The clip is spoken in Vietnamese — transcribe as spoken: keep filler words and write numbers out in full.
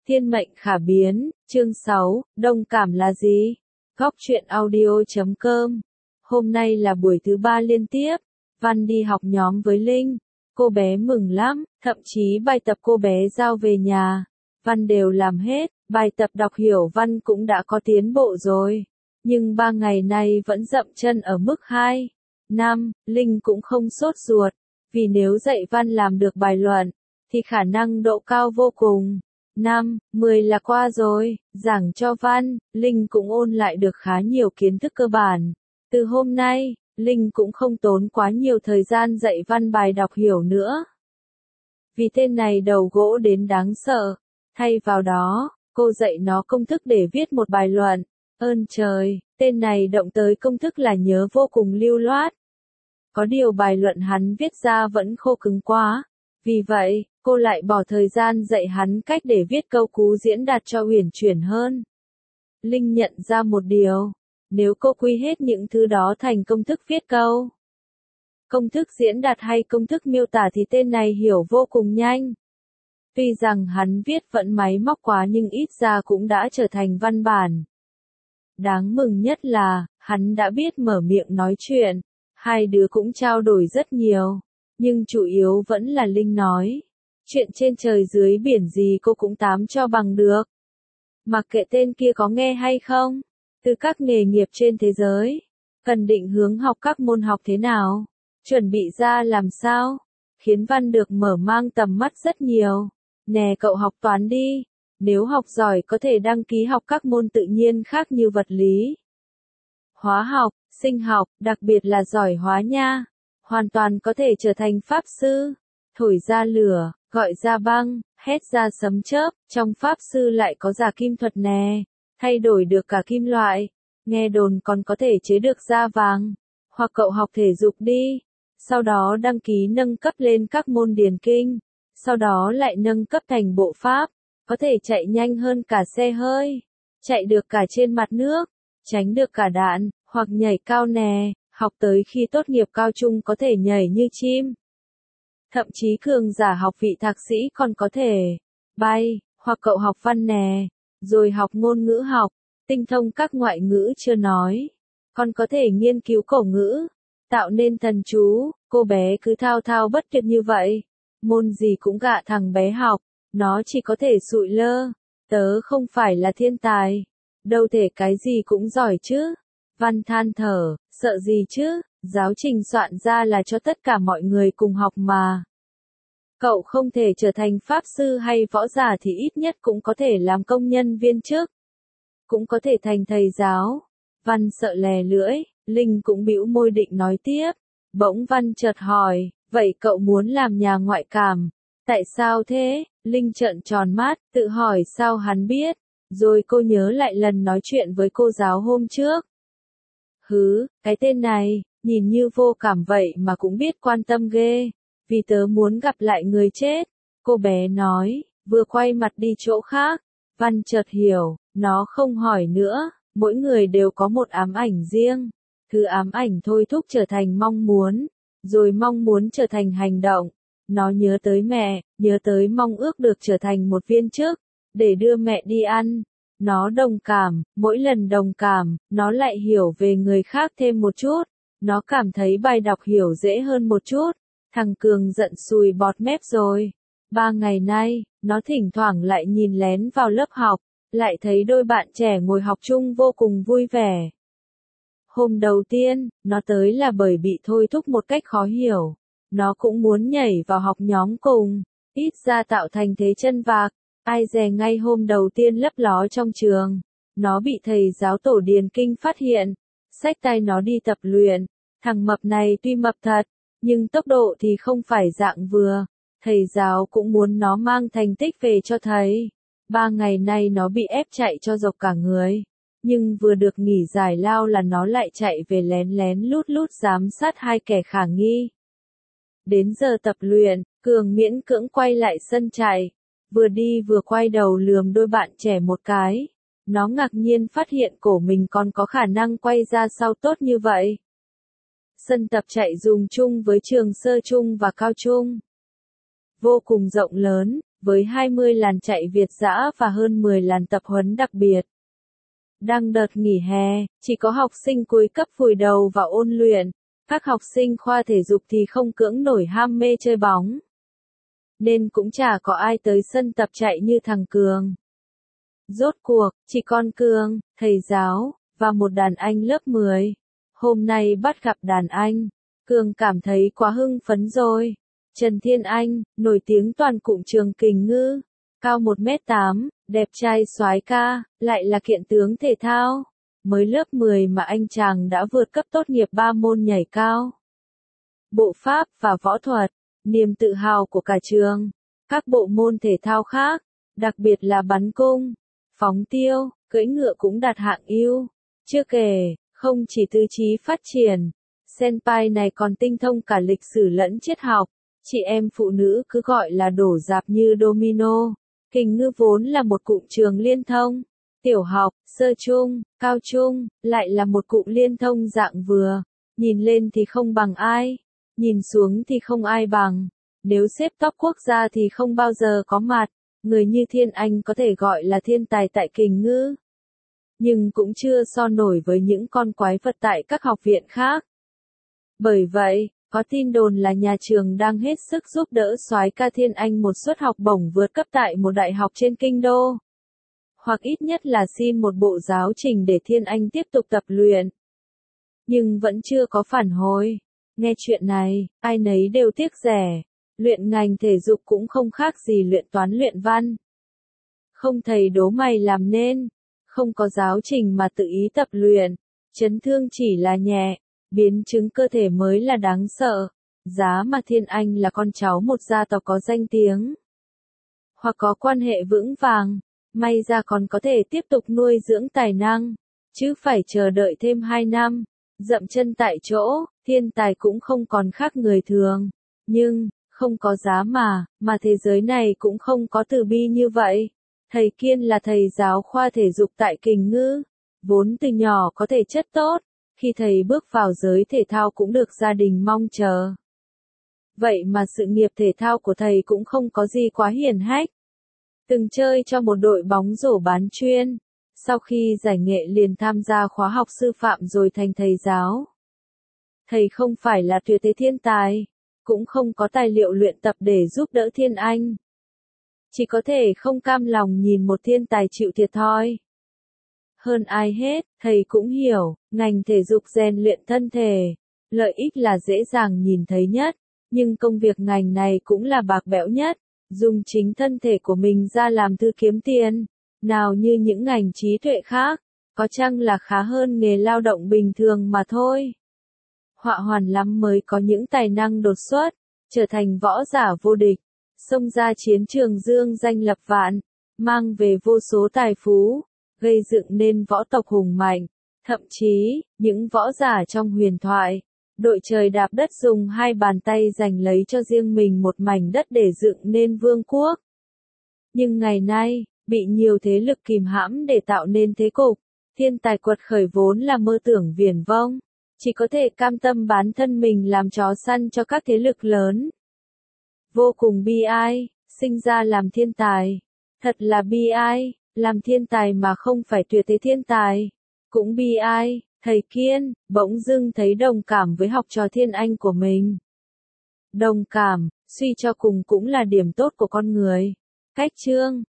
Thiên mệnh khả biến, chương sáu, đồng cảm là gì? Góc truyện audio chấm com. Hôm nay là buổi thứ ba liên tiếp, Văn đi học nhóm với Linh. Cô bé mừng lắm, thậm chí bài tập cô bé giao về nhà, Văn đều làm hết, bài tập đọc hiểu Văn cũng đã có tiến bộ rồi. Nhưng ba ngày nay vẫn dậm chân ở mức hai. năm, Linh cũng không sốt ruột, vì nếu dạy Văn làm được bài luận, thì khả năng độ cao vô cùng. năm, mười là qua rồi, giảng cho Văn, Linh cũng ôn lại được khá nhiều kiến thức cơ bản. Từ hôm nay, Linh cũng không tốn quá nhiều thời gian dạy Văn bài đọc hiểu nữa. Vì tên này đầu gỗ đến đáng sợ, thay vào đó, cô dạy nó công thức để viết một bài luận. Ơn trời, tên này động tới công thức là nhớ vô cùng lưu loát. Có điều bài luận hắn viết ra vẫn khô cứng quá. Vì vậy, cô lại bỏ thời gian dạy hắn cách để viết câu cú diễn đạt cho uyển chuyển hơn. Linh nhận ra một điều, nếu cô quy hết những thứ đó thành công thức viết câu, công thức diễn đạt hay công thức miêu tả thì tên này hiểu vô cùng nhanh. Tuy rằng hắn viết vẫn máy móc quá nhưng ít ra cũng đã trở thành văn bản. Đáng mừng nhất là, hắn đã biết mở miệng nói chuyện, hai đứa cũng trao đổi rất nhiều. Nhưng chủ yếu vẫn là Linh nói. Chuyện trên trời dưới biển gì cô cũng tám cho bằng được. Mặc kệ tên kia có nghe hay không. Từ các nghề nghiệp trên thế giới. Cần định hướng học các môn học thế nào. Chuẩn bị ra làm sao. Khiến Văn được mở mang tầm mắt rất nhiều. Nè cậu học toán đi. Nếu học giỏi có thể đăng ký học các môn tự nhiên khác như vật lý, hóa học, sinh học, đặc biệt là giỏi hóa nha. Hoàn toàn có thể trở thành pháp sư, thổi ra lửa, gọi ra băng, hét ra sấm chớp, trong pháp sư lại có giả kim thuật nè, thay đổi được cả kim loại, nghe đồn còn có thể chế được da vàng, hoặc cậu học thể dục đi, sau đó đăng ký nâng cấp lên các môn điền kinh, sau đó lại nâng cấp thành bộ pháp, có thể chạy nhanh hơn cả xe hơi, chạy được cả trên mặt nước, tránh được cả đạn, hoặc nhảy cao nè. Học tới khi tốt nghiệp cao trung có thể nhảy như chim. Thậm chí cường giả học vị thạc sĩ còn có thể bay, hoặc cậu học văn nè, rồi học ngôn ngữ học, tinh thông các ngoại ngữ chưa nói. Còn có thể nghiên cứu cổ ngữ, tạo nên thần chú, cô bé cứ thao thao bất tuyệt như vậy. Môn gì cũng gạ thằng bé học, nó chỉ có thể sụi lơ. Tớ không phải là thiên tài, đâu thể cái gì cũng giỏi chứ. Văn than thở, sợ gì chứ, giáo trình soạn ra là cho tất cả mọi người cùng học mà. Cậu không thể trở thành pháp sư hay võ giả thì ít nhất cũng có thể làm công nhân viên chức. Cũng có thể thành thầy giáo. Văn sợ lè lưỡi, Linh cũng bĩu môi định nói tiếp. Bỗng Văn chợt hỏi, vậy cậu muốn làm nhà ngoại cảm? Tại sao thế? Linh trợn tròn mắt, tự hỏi sao hắn biết. Rồi cô nhớ lại lần nói chuyện với cô giáo hôm trước. Hứ, cái tên này, nhìn như vô cảm vậy mà cũng biết quan tâm ghê, vì tớ muốn gặp lại người chết, cô bé nói, vừa quay mặt đi chỗ khác. Văn chợt hiểu, nó không hỏi nữa, mỗi người đều có một ám ảnh riêng, thứ ám ảnh thôi thúc trở thành mong muốn, rồi mong muốn trở thành hành động. Nó nhớ tới mẹ, nhớ tới mong ước được trở thành một viên chức, để đưa mẹ đi ăn. Nó đồng cảm, mỗi lần đồng cảm, nó lại hiểu về người khác thêm một chút. Nó cảm thấy bài đọc hiểu dễ hơn một chút. Thằng Cường giận sùi bọt mép rồi. Ba ngày nay, nó thỉnh thoảng lại nhìn lén vào lớp học, lại thấy đôi bạn trẻ ngồi học chung vô cùng vui vẻ. Hôm đầu tiên, nó tới là bởi bị thôi thúc một cách khó hiểu. Nó cũng muốn nhảy vào học nhóm cùng, ít ra tạo thành thế chân vạc. Ai dè ngay hôm đầu tiên lấp ló trong trường, nó bị thầy giáo tổ điền kinh phát hiện, xách tay nó đi tập luyện. Thằng mập này tuy mập thật, nhưng tốc độ thì không phải dạng vừa. Thầy giáo cũng muốn nó mang thành tích về cho thầy. Ba ngày nay nó bị ép chạy cho dọc cả người, nhưng vừa được nghỉ giải lao là nó lại chạy về lén lén lút lút giám sát hai kẻ khả nghi. Đến giờ tập luyện, Cường miễn cưỡng quay lại sân chạy. Vừa đi vừa quay đầu lườm đôi bạn trẻ một cái. Nó ngạc nhiên phát hiện cổ mình còn có khả năng quay ra sau tốt như vậy. Sân tập chạy dùng chung với trường sơ trung và cao trung. Vô cùng rộng lớn, với hai mươi làn chạy Việt dã và hơn mười làn tập huấn đặc biệt. Đang đợt nghỉ hè, chỉ có học sinh cuối cấp vùi đầu vào ôn luyện, các học sinh khoa thể dục thì không cưỡng nổi ham mê chơi bóng. Nên cũng chả có ai tới sân tập chạy như thằng Cường. Rốt cuộc, chỉ con Cường, thầy giáo, và một đàn anh lớp mười. Hôm nay bắt gặp đàn anh, Cường cảm thấy quá hưng phấn rồi. Trần Thiên Anh, nổi tiếng toàn cụm trường Kình Ngư, cao một mét tám, đẹp trai soái ca, lại là kiện tướng thể thao. Mới lớp mười mà anh chàng đã vượt cấp tốt nghiệp ba môn nhảy cao, bộ pháp và võ thuật, niềm tự hào của cả trường. Các bộ môn thể thao khác, đặc biệt là bắn cung, phóng tiêu, cưỡi ngựa cũng đạt hạng ưu. Chưa kể, không chỉ tư trí phát triển, senpai này còn tinh thông cả lịch sử lẫn triết học. Chị em phụ nữ cứ gọi là đổ dạp như domino. Kình Ngư vốn là một cụm trường liên thông, tiểu học, sơ trung, cao trung, lại là một cụm liên thông dạng vừa. Nhìn lên thì không bằng ai, nhìn xuống thì không ai bằng. Nếu xếp top quốc gia thì không bao giờ có mặt. Người như Thiên Anh có thể gọi là thiên tài tại Kình Ngư, nhưng cũng chưa so nổi với những con quái vật tại các học viện khác. Bởi vậy, có tin đồn là nhà trường đang hết sức giúp đỡ soái ca Thiên Anh một suất học bổng vượt cấp tại một đại học trên kinh đô. Hoặc ít nhất là xin một bộ giáo trình để Thiên Anh tiếp tục tập luyện. Nhưng vẫn chưa có phản hồi. Nghe chuyện này, ai nấy đều tiếc rẻ. Luyện ngành thể dục cũng không khác gì luyện toán luyện văn. Không thầy đố mày làm nên, không có giáo trình mà tự ý tập luyện. Chấn thương chỉ là nhẹ, biến chứng cơ thể mới là đáng sợ. Giá mà Thiên Anh là con cháu một gia tộc có danh tiếng, hoặc có quan hệ vững vàng, may ra còn có thể tiếp tục nuôi dưỡng tài năng, chứ phải chờ đợi thêm hai năm, dậm chân tại chỗ, thiên tài cũng không còn khác người thường. Nhưng, không có giá mà, mà thế giới này cũng không có từ bi như vậy. Thầy Kiên là thầy giáo khoa thể dục tại Kình Ngư, vốn từ nhỏ có thể chất tốt, khi thầy bước vào giới thể thao cũng được gia đình mong chờ. Vậy mà sự nghiệp thể thao của thầy cũng không có gì quá hiển hách. Từng chơi cho một đội bóng rổ bán chuyên, sau khi giải nghệ liền tham gia khóa học sư phạm rồi thành thầy giáo. Thầy không phải là tuyệt thế thiên tài, cũng không có tài liệu luyện tập để giúp đỡ Thiên Anh. Chỉ có thể không cam lòng nhìn một thiên tài chịu thiệt thòi. Hơn ai hết, thầy cũng hiểu, ngành thể dục rèn luyện thân thể, lợi ích là dễ dàng nhìn thấy nhất, nhưng công việc ngành này cũng là bạc bẽo nhất, dùng chính thân thể của mình ra làm thư kiếm tiền, nào như những ngành trí tuệ khác, có chăng là khá hơn nghề lao động bình thường mà thôi. Họa hoàn lắm mới có những tài năng đột xuất, trở thành võ giả vô địch, xông ra chiến trường dương danh lập vạn, mang về vô số tài phú, gây dựng nên võ tộc hùng mạnh. Thậm chí, những võ giả trong huyền thoại, đội trời đạp đất dùng hai bàn tay giành lấy cho riêng mình một mảnh đất để dựng nên vương quốc. Nhưng ngày nay, bị nhiều thế lực kìm hãm để tạo nên thế cục, thiên tài quật khởi vốn là mơ tưởng viển vông, chỉ có thể cam tâm bán thân mình làm chó săn cho các thế lực lớn. Vô cùng bi ai, sinh ra làm thiên tài. Thật là bi ai, làm thiên tài mà không phải tuyệt thế thiên tài. Cũng bi ai, thầy Kiên, bỗng dưng thấy đồng cảm với học trò Thiên Anh của mình. Đồng cảm, suy cho cùng cũng là điểm tốt của con người. Cách chương